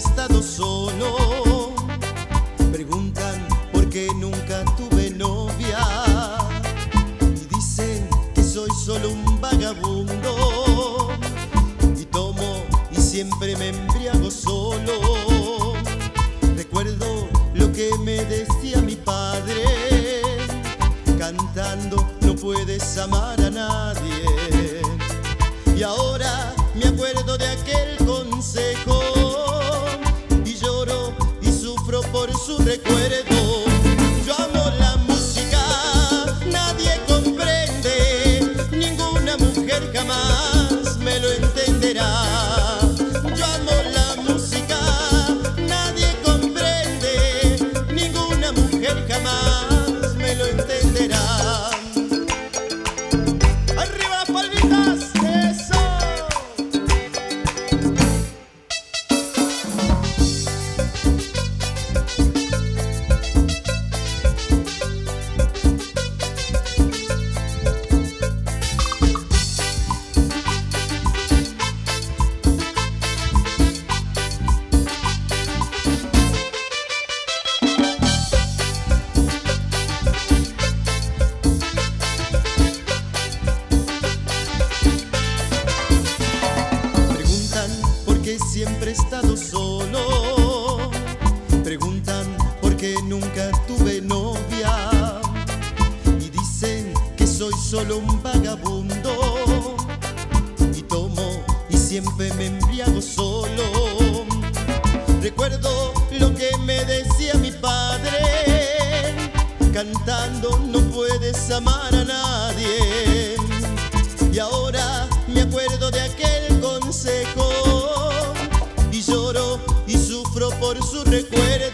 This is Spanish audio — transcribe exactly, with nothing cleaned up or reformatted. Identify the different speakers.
Speaker 1: estado solo. Preguntan por qué nunca tuve novia y dicen que soy solo un vagabundo. Y tomo y siempre me embriago solo. Recuerdo lo que me decía mi padre: cantando no puedes amar a nadie. Y ahora me acuerdo de aquel consejo y lloro y sufro por su recuerdo. Yo amo la música, nadie comprende, ninguna mujer jamás me lo entenderá. Yo amo la música, nadie comprende, ninguna mujer jamás me lo entenderá. ¡Arriba las palmitas! ¡Eso! Siempre he estado solo. Preguntan por qué nunca tuve novia y dicen que soy solo un vagabundo. Y tomo y siempre me embriago solo. Recuerdo lo que me decía mi padre: cantando no puedes amar a nadie. Y ahora me acuerdo de aquel consejo y lloro y sufro por su recuerdo.